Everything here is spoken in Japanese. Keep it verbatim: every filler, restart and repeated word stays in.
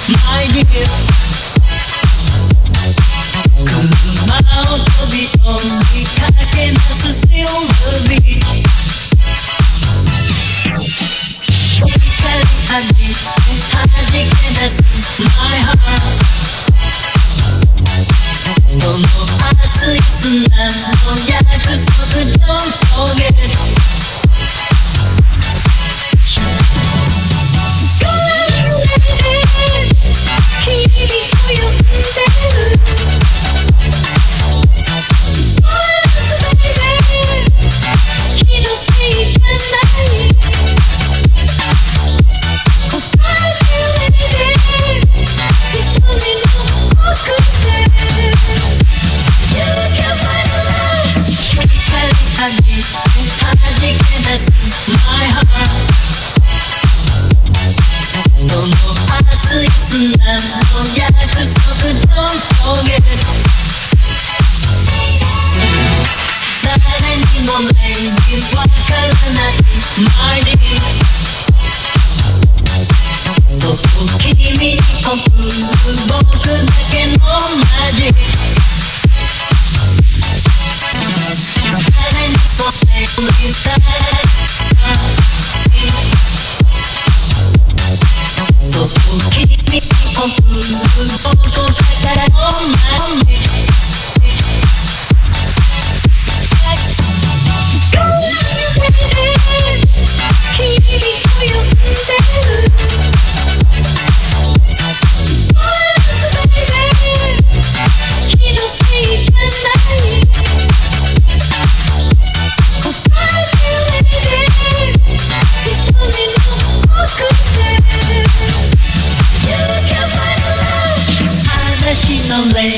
my dear 車を飛び込みかけます Silver Beat 光弾いて弾け出す My heart この熱い砂の約束 Don't forget My heart この熱い砂の約束 Don't forget 誰にも Maybe わからない My dear そう君に送る僕だけのマジック誰にも Maybe そう君に送る僕だからのマジックLady